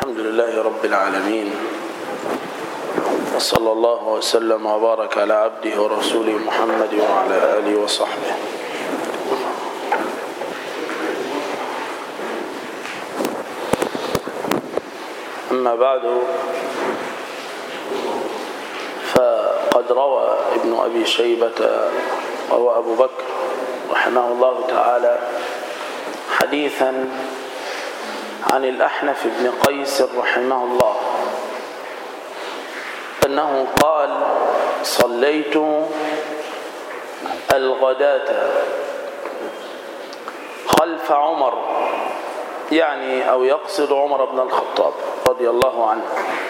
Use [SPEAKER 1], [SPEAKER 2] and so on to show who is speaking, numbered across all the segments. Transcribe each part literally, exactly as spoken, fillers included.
[SPEAKER 1] الحمد لله رب العالمين، وصلى الله وسلم وبارك على عبده ورسوله محمد وعلى آله وصحبه. أما بعد، فقد روى ابن أبي شيبة وهو أبو بكر رحمه الله تعالى حديثا عن الأحنف بن قيس رحمه الله أنه قال: صليت الغداة خلف عمر، يعني أو يقصد عمر بن الخطاب رضي الله عنه.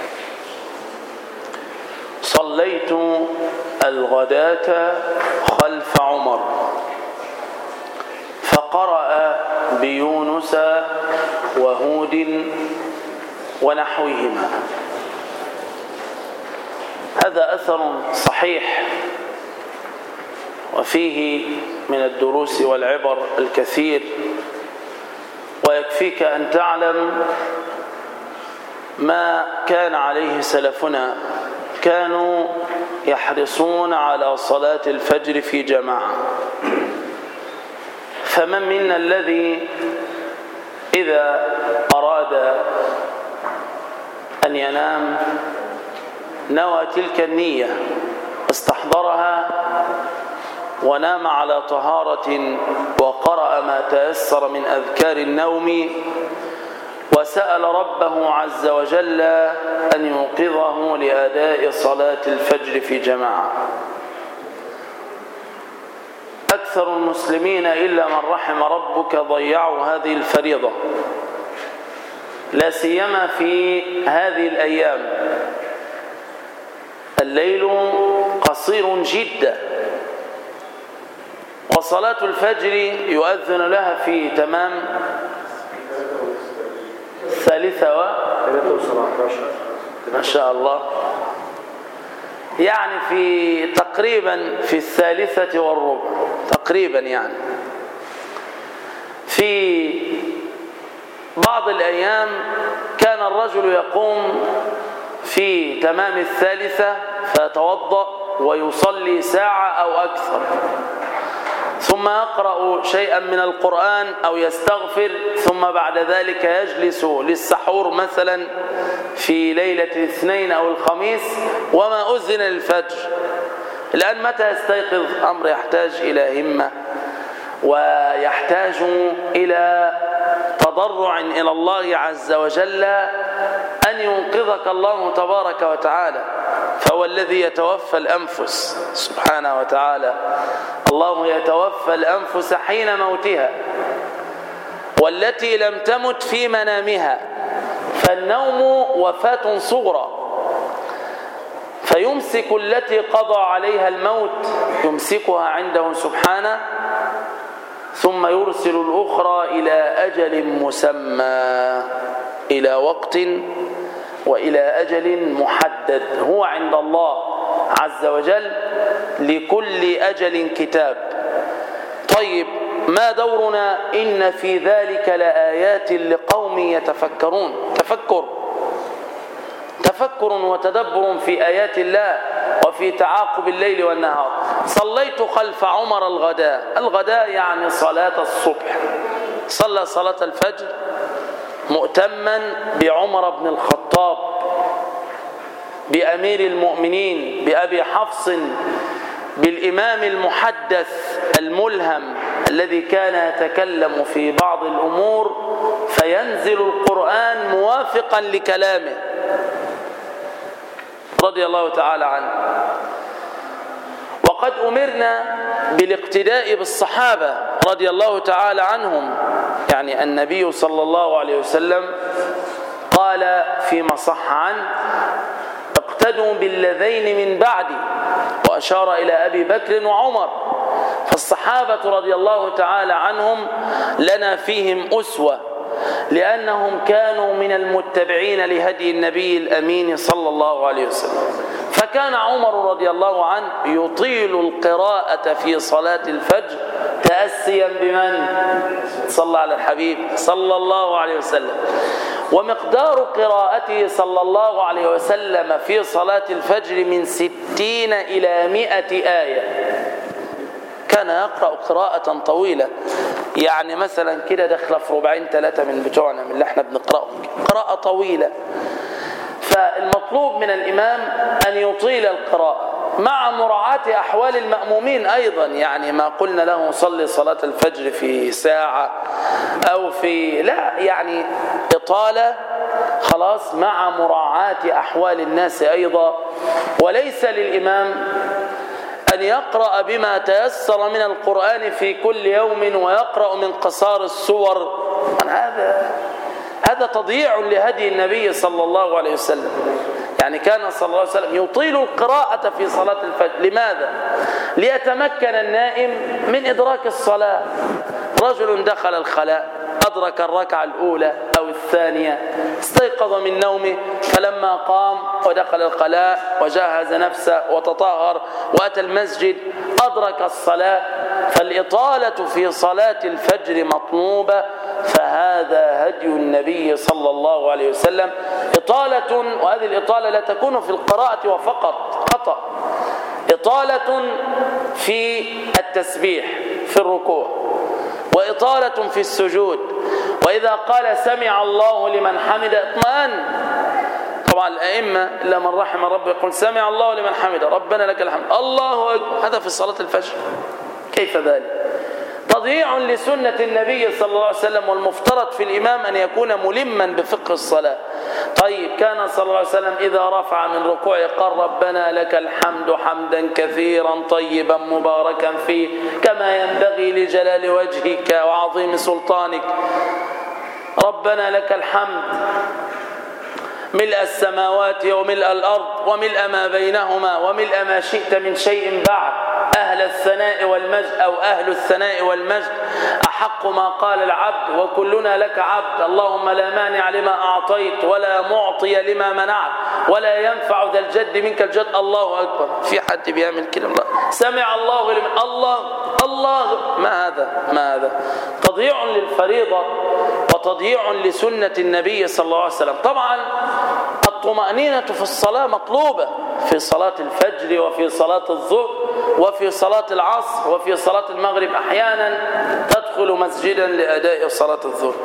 [SPEAKER 1] صليت الغداة خلف عمر فقرأ بيونس وهود ونحوهما. هذا أثر صحيح وفيه من الدروس والعبر الكثير، ويكفيك أن تعلم ما كان عليه سلفنا. كانوا يحرصون على صلاة الفجر في جماعة، فمن منا الذي إذا أراد أن ينام نوى تلك النية، استحضرها ونام على طهارة وقرأ ما تيسر من أذكار النوم، وسأل ربه عز وجل أن يوقظه لأداء صلاة الفجر في جماعة. أكثر المسلمين إلا من رحم ربك ضيعوا هذه الفريضة، لا سيما في هذه الأيام. الليل قصير جدا، وصلاة الفجر يؤذن لها في تمام الثالثة و ما شاء الله، يعني في تقريبا في الثالثة والربع تقريبا. يعني في بعض الأيام كان الرجل يقوم في تمام الثالثة فيتوضأ ويصلي ساعة أو أكثر، ثم يقرأ شيئا من القرآن أو يستغفر، ثم بعد ذلك يجلس للسحور مثلا في ليلة الاثنين أو الخميس وما أذن للفجر. الآن متى يستيقظ؟ أمر يحتاج إلى همة ويحتاج إلى تضرع إلى الله عز وجل أن ينقذك الله تبارك وتعالى، فهو الذي يتوفى الأنفس سبحانه وتعالى. الله يتوفى الأنفس حين موتها، والتي لم تمت في منامها، فالنوم وفاة صغرى، فيمسك التي قضى عليها الموت يمسكها عنده سبحانه، ثم يرسل الأخرى إلى أجل مسمى، إلى وقت وإلى أجل محدد هو عند الله عز وجل، لكل أجل كتاب. طيب، ما دورنا؟ إن في ذلك لآيات لقوم يتفكرون. تفكر تفكر وتدبر في آيات الله وفي تعاقب الليل والنهار. صليت خلف عمر الغداء. الغداء يعني صلاة الصبح. صلى صلاة الفجر مؤتما بعمر بن الخطاب، بأمير المؤمنين، بأبي حفص، بالإمام المحدث الملهم الذي كان يتكلم في بعض الأمور فينزل القرآن موافقا لكلامه رضي الله تعالى عنه. وقد أمرنا بالاقتداء بالصحابة رضي الله تعالى عنهم. يعني النبي صلى الله عليه وسلم قال فيما صح عنه: اقتدوا بالذين من بعدي، وأشار إلى أبي بكر وعمر. فالصحابة رضي الله تعالى عنهم لنا فيهم أسوة، لأنهم كانوا من المتبعين لهدي النبي الأمين صلى الله عليه وسلم. فكان عمر رضي الله عنه يطيل القراءة في صلاة الفجر تأسيا بمن؟ صلى على الحبيب صلى الله عليه وسلم. ومقدار قراءته صلى الله عليه وسلم في صلاة الفجر من ستين إلى مئة آية. كان يقرأ قراءة طويلة، يعني مثلا كده داخله في ربعين ثلاثة من بتوعنا من اللي احنا بنقرأهم، قراءة طويلة. فالمطلوب من الإمام أن يطيل القراءة مع مراعاة أحوال المأمومين أيضا، يعني ما قلنا له صلي صلاة الفجر في ساعة أو في لا، يعني إطالة خلاص مع مراعاة أحوال الناس أيضا. وليس للإمام أن يقرأ بما تيسر من القرآن في كل يوم ويقرأ من قصار السور. هذا هذا تضييع لهدي النبي صلى الله عليه وسلم. يعني كان صلى الله عليه وسلم يطيل القراءة في صلاة الفجر. لماذا؟ ليتمكن النائم من إدراك الصلاة. رجل دخل الخلاء أدرك الركعة الأولى أو الثانية، استيقظ من نومه، فلما قام ودخل الخلاء وجهز نفسه وتطهر وأتى المسجد أدرك الصلاة. فالإطالة في صلاة الفجر مطلوبة، فهذا هدي النبي صلى الله عليه وسلم. إطالة، وهذه الإطالة لا تكون في القراءة وفقط، خطأ. إطالة في التسبيح في الركوع، وإطالة في السجود، وإذا قال سمع الله لمن حمده اطمئن. طبعا الأئمة إلا من رحم ربه يقول سمع الله لمن حمده ربنا لك الحمد الله أكبر. هذا في صلاة الفجر، كيف ذلك؟ تضييع لسنة النبي صلى الله عليه وسلم. والمفترض في الإمام أن يكون ملما بفقه الصلاة. طيب كان صلى الله عليه وسلم إذا رفع من ركوعه قال ربنا لك الحمد حمدا كثيرا طيبا مباركا فيه كما ينبغي لجلال وجهك وعظيم سلطانك. ربنا لك الحمد ملء السماوات وملء الأرض وملء ما بينهما وملء ما شئت من شيء بعد، أهل الثناء والمجد أو أهل الثناء والمجد أحق ما قال العبد وكلنا لك عبد. اللهم لا مانع لما أعطيت ولا معطي لما منعت ولا ينفع ذا الجد منك الجد. الله أكبر. في حد بيعمل كده؟ الله سمع الله لمن الله الله. ما هذا؟ ما هذا؟ تضييع للفريضة وتضييع لسنة النبي صلى الله عليه وسلم. طبعا الطمأنينة في الصلاة مطلوبة في صلاة الفجر وفي صلاة الظهر وفي صلاة العصر وفي صلاة المغرب. أحيانا تدخل مسجدا لأداء صلاة الظهر.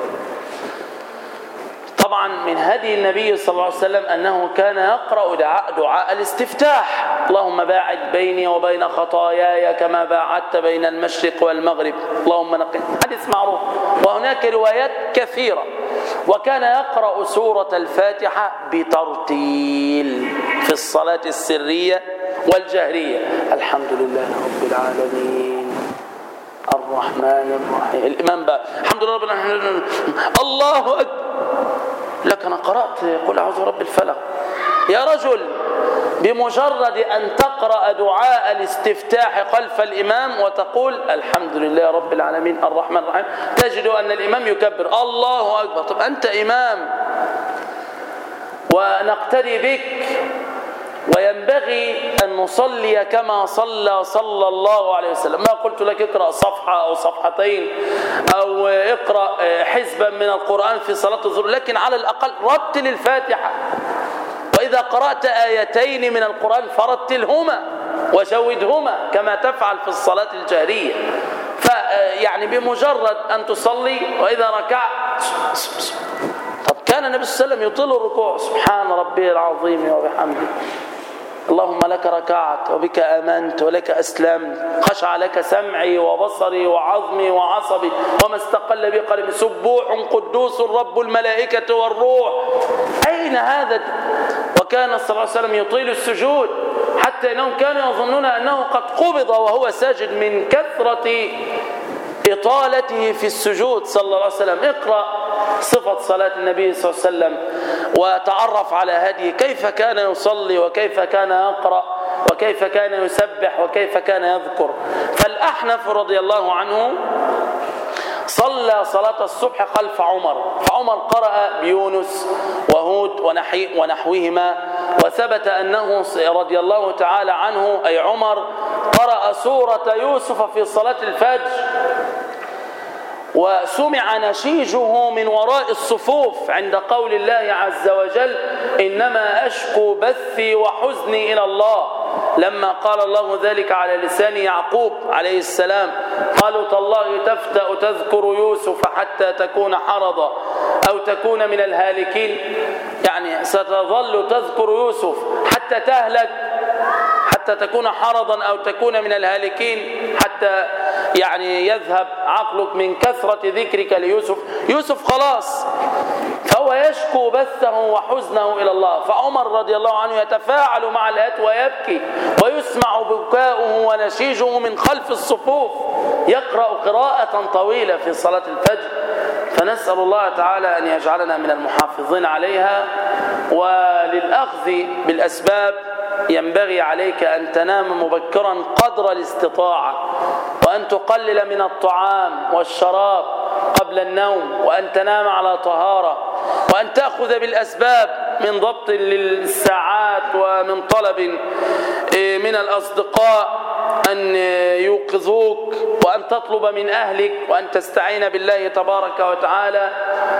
[SPEAKER 1] طبعا من هدي النبي صلى الله عليه وسلم أنه كان يقرأ دعاء, دعاء الاستفتاح اللهم باعد بيني وبين خطاياي كما باعدت بين المشرق والمغرب اللهم نقني. حديث معروف، وهناك روايات كثيرة. وكان يقرأ سورة الفاتحة بترتيل في الصلاة السرية والجهرية. الحمد لله رب العالمين الرحمن الرحيم. الإمام بقى الحمد لله رب العالمين الله أكبر. لك أنا قرأت قل أعوذ برب الفلق. يا رجل بمجرد أن تقرأ دعاء الاستفتاح خلف الإمام وتقول الحمد لله رب العالمين الرحمن الرحيم، تجد أن الإمام يكبر الله أكبر. طب أنت إمام ونقتدي بك، وينبغي أن نصلي كما صلى صلى الله عليه وسلم. ما قلت لك اقرأ صفحة أو صفحتين أو اقرأ حزبا من القرآن في صلاة الظهر، لكن على الأقل رتل الفاتحة. وإذا قرأت آيتين من القرآن فرتلهما وجودهما كما تفعل في الصلاة الجهرية. فيعني بمجرد أن تصلي وإذا ركعت. طب كان النبي صلى الله عليه وسلم يطيل الركوع سبحان ربي العظيم وبحمده اللهم لك ركعت وبك آمنت ولك أسلمت خشع لك سمعي وبصري وعظمي وعصبي وما استقل بي قلبي سبوح قدوس رب الملائكة والروح. أين هذا؟ وكان صلى الله عليه وسلم يطيل السجود حتى إنهم كانوا يظنون أنه قد قبض وهو ساجد من كثرة إطالته في السجود صلى الله عليه وسلم. اقرأ صفة صلاة النبي صلى الله عليه وسلم وتعرف على هديه، كيف كان يصلي وكيف كان يقرأ وكيف كان يسبح وكيف كان يذكر. فالأحنف رضي الله عنه صلى صلاة الصبح خلف عمر، فعمر قرأ بيونس وهود ونحي ونحوهما، وثبت أنه رضي الله تعالى عنه أي عمر قرأ سورة يوسف في صلاة الفجر. وسمع نشيجه من وراء الصفوف عند قول الله عز وجل إنما أشكو بثي وحزني إلى الله، لما قال الله ذلك على لسان يعقوب عليه السلام قالوا تالله تفتأ تذكر يوسف حتى تكون حرضا أو تكون من الهالكين، يعني ستظل تذكر يوسف حتى تهلك، حتى تكون حرضا أو تكون من الهالكين، حتى يعني يذهب عقلك من كثرة ذكرك ليوسف. يوسف خلاص، فهو يشكو بثه وحزنه إلى الله. فعمر رضي الله عنه يتفاعل مع الآيات ويبكي ويسمع بكاؤه ونشيجه من خلف الصفوف، يقرأ قراءة طويلة في صلاة الفجر. فنسأل الله تعالى أن يجعلنا من المحافظين عليها. وللأخذ بالأسباب ينبغي عليك أن تنام مبكرا قدر الاستطاعة، وأن تقلل من الطعام والشراب قبل النوم، وأن تنام على طهارة، وأن تأخذ بالأسباب من ضبط للساعات ومن طلب من الأصدقاء أن يوقظوك، وأن تطلب من أهلك، وأن تستعين بالله تبارك وتعالى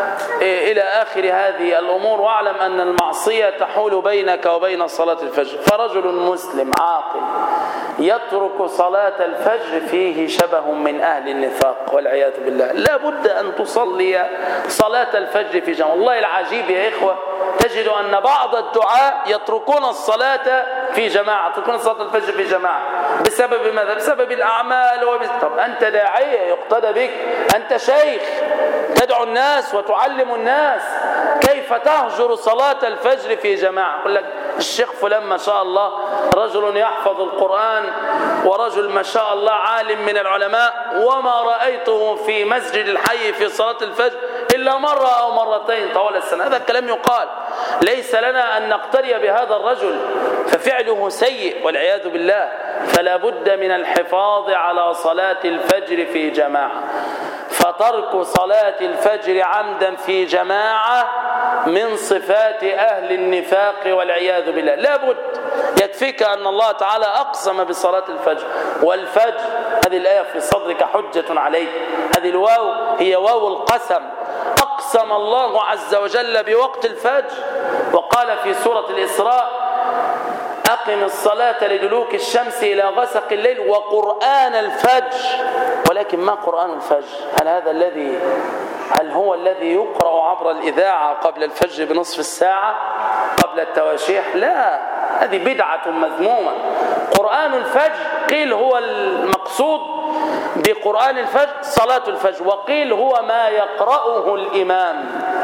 [SPEAKER 1] إلى آخر هذه الأمور. واعلم أن المعصية تحول بينك وبين صلاة الفجر. فرجل مسلم عاقل يترك صلاة الفجر فيه شبه من أهل النفاق والعياذ بالله. لا بد أن تصلي صلاة الفجر في جماعة. والله العجيب يا إخوة، تجد أن بعض الدعاء يتركون الصلاة في جماعة، يتركون صلاة الفجر في جماعة بسبب ماذا؟ بسبب الأعمال وبس... طب أنت داعية يقتدى بك، أنت شيخ تدعو الناس وتعلم الناس، كيف تهجر صلاة الفجر في جماعة؟ يقول لك الشيخ فلان ما شاء الله رجل يحفظ القرآن ورجل ما شاء الله عالم من العلماء، وما رأيته في مسجد الحي في صلاة الفجر إلا مرة أو مرتين طوال السنة. هذا الكلام يقال، ليس لنا أن نقتدي بهذا الرجل، ففعله سيء والعياذ بالله. فلا بد من الحفاظ على صلاة الفجر في جماعة. فترك صلاة الفجر عمدا في جماعة من صفات أهل النفاق والعياذ بالله. لا بد. يكفيك أن الله تعالى أقسم بصلاة الفجر، والفجر هذه الآية في صدرك حجة عليك، هذه الواو هي واو القسم. أقسم الله عز وجل بوقت الفجر، وقال في سورة الإسراء أقم الصلاة لدلوك الشمس إلى غسق الليل وقرآن الفجر. ولكن ما قرآن الفجر؟ هل هذا الذي هل هو الذي يقرأ عبر الإذاعة قبل الفجر بنصف الساعة قبل التواشيح؟ لا، هذه بدعة مذمومة. قرآن الفجر قيل هو المقصود بقرآن الفجر صلاة الفجر، وقيل هو ما يقرأه الإمام.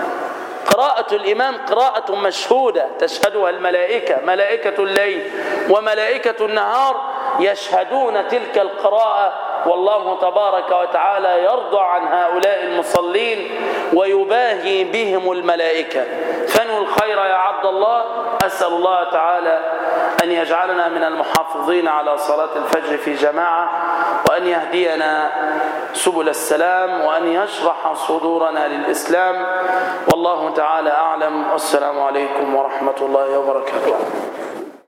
[SPEAKER 1] قراءة الإمام قراءة مشهودة تشهدها الملائكة، ملائكة الليل وملائكة النهار يشهدون تلك القراءة، والله تبارك وتعالى يرضى عن هؤلاء المصلين ويباهي بهم الملائكة. فانوا الخير يا عبد الله. أسأل الله تعالى أن يجعلنا من المحافظين على صلاة الفجر في جماعة، وأن يهدينا سبل السلام، وأن يشرح صدورنا للإسلام. والله تعالى أعلم، والسلام عليكم ورحمة الله وبركاته.